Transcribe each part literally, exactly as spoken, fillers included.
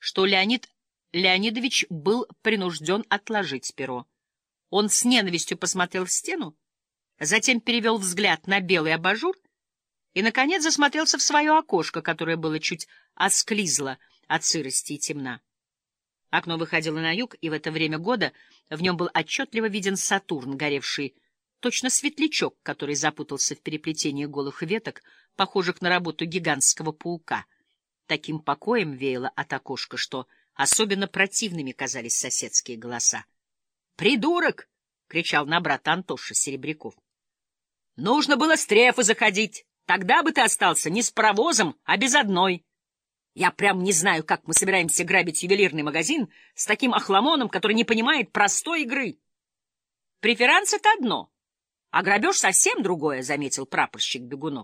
что Леонид Леонидович был принужден отложить перо. Он с ненавистью посмотрел в стену, затем перевел взгляд на белый абажур и, наконец, засмотрелся в свое окошко, которое было чуть осклизло от сырости и темна. Окно выходило на юг, и в это время года в нем был отчетливо виден Сатурн, горевший точно светлячок, который запутался в переплетении голых веток, похожих на работу гигантского паука. Таким покоем веяло от окошка, что особенно противными казались соседские голоса. «Придурок!» — кричал на брата Антоша Серебряков. «Нужно было с трефа заходить. Тогда бы ты остался не с паровозом, а без одной. Я прям не знаю, как мы собираемся грабить ювелирный магазин с таким охламоном, который не понимает простой игры. Преферанс — это одно, а грабеж совсем другое», — заметил прапорщик Бегунов.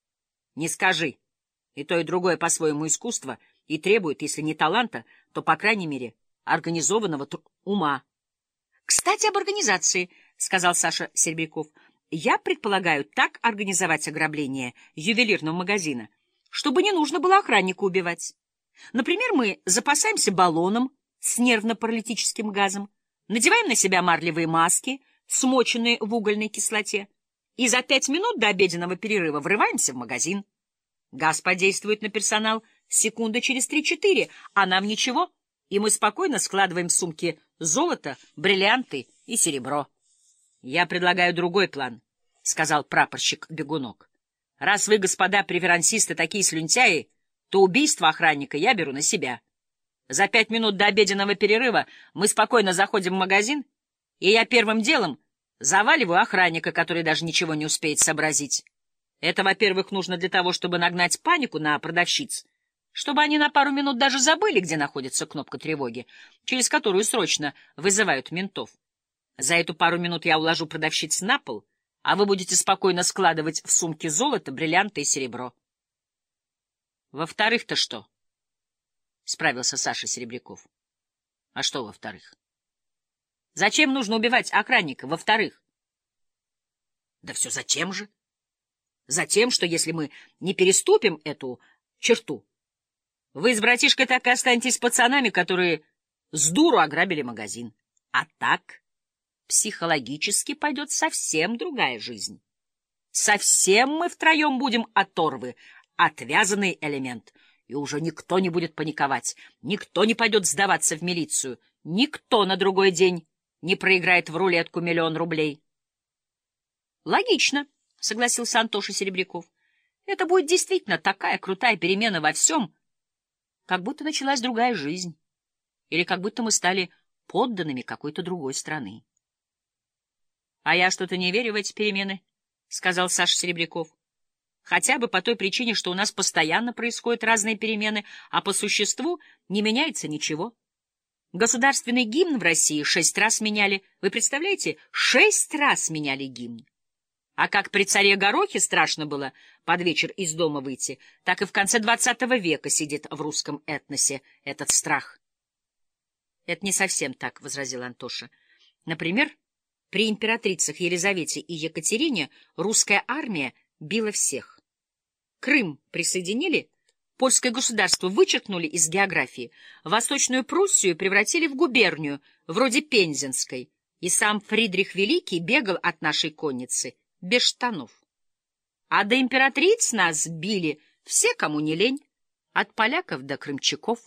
«Не скажи. И то, и другое по-своему искусство и требует, если не таланта, то, по крайней мере, организованного ума». «Кстати, об организации», — сказал Саша Серебряков. «Я предполагаю так организовать ограбление ювелирного магазина, чтобы не нужно было охранника убивать. Например, мы запасаемся баллоном с нервно-паралитическим газом, надеваем на себя марлевые маски, смоченные в угольной кислоте, и за пять минут до обеденного перерыва врываемся в магазин. Газ подействует на персонал секунды через три-четыре, а нам ничего, и мы спокойно складываем в сумки золото, бриллианты и серебро». «Я предлагаю другой план», — сказал прапорщик Бегунок. «Раз вы, господа преферансисты, такие слюнтяи, то убийство охранника я беру на себя. За пять минут до обеденного перерыва мы спокойно заходим в магазин, и я первым делом заваливаю охранника, который даже ничего не успеет сообразить. Это, во-первых, нужно для того, чтобы нагнать панику на продавщиц, чтобы они на пару минут даже забыли, где находится кнопка тревоги, через которую срочно вызывают ментов. За эту пару минут я уложу продавщиц на пол, а вы будете спокойно складывать в сумки золото, бриллианты и серебро». «Во-вторых-то что?» — справился Саша Серебряков. «А что во-вторых? Зачем нужно убивать охранника, во-вторых?» «Да все затем же. Затем, что если мы не переступим эту черту, вы с братишкой так и останетесь пацанами, которые с дуру ограбили магазин. А так психологически пойдет совсем другая жизнь. Совсем мы втроем будем оторвы, отвязанный элемент, и уже никто не будет паниковать, никто не пойдет сдаваться в милицию, никто на другой день не проиграет в рулетку миллион рублей». «Логично», — согласился Антоша Серебряков. «Это будет действительно такая крутая перемена во всем, как будто началась другая жизнь, или как будто мы стали подданными какой-то другой страны». «А я что-то не верю в эти перемены», — сказал Саша Серебряков. «Хотя бы по той причине, что у нас постоянно происходят разные перемены, а по существу не меняется ничего. Государственный гимн в России шесть раз меняли. Вы представляете, шесть раз меняли гимн. А как при царе Горохе страшно было под вечер из дома выйти, так и в конце двадцатого века сидит в русском этносе этот страх». «Это не совсем так», — возразил Антоша. «Например, при императрицах Елизавете и Екатерине русская армия била всех. Крым присоединили, польское государство вычеркнули из географии, Восточную Пруссию превратили в губернию, вроде Пензенской, и сам Фридрих Великий бегал от нашей конницы без штанов. А до императриц нас били все, кому не лень, от поляков до крымчаков».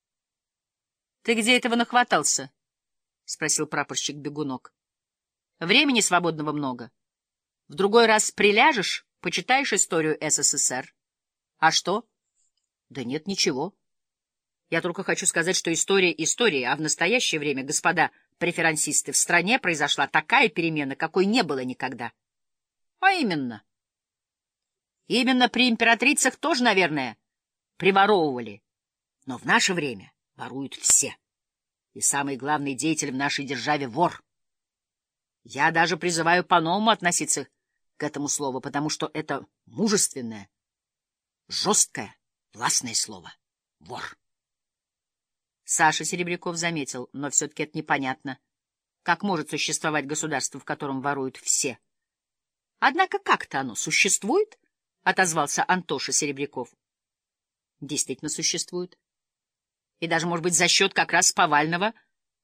«Ты где этого нахватался?» — спросил прапорщик Бегунок. «Времени свободного много. В другой раз приляжешь, почитаешь историю СССР. А что?» «Да нет, ничего. Я только хочу сказать, что история история, а в настоящее время, господа преферансисты, в стране произошла такая перемена, какой не было никогда». «А именно?» «Именно при императрицах тоже, наверное, приворовывали. Но в наше время воруют все. И самый главный деятель в нашей державе — вор. Я даже призываю по-новому относиться к этому слову, потому что это мужественное, жесткое, властное слово — вор». Саша Серебряков заметил, но все-таки это непонятно. Как может существовать государство, в котором воруют все? «Однако как-то оно существует», — отозвался Антоша Серебряков. «Действительно существует. И даже, может быть, за счет как раз повального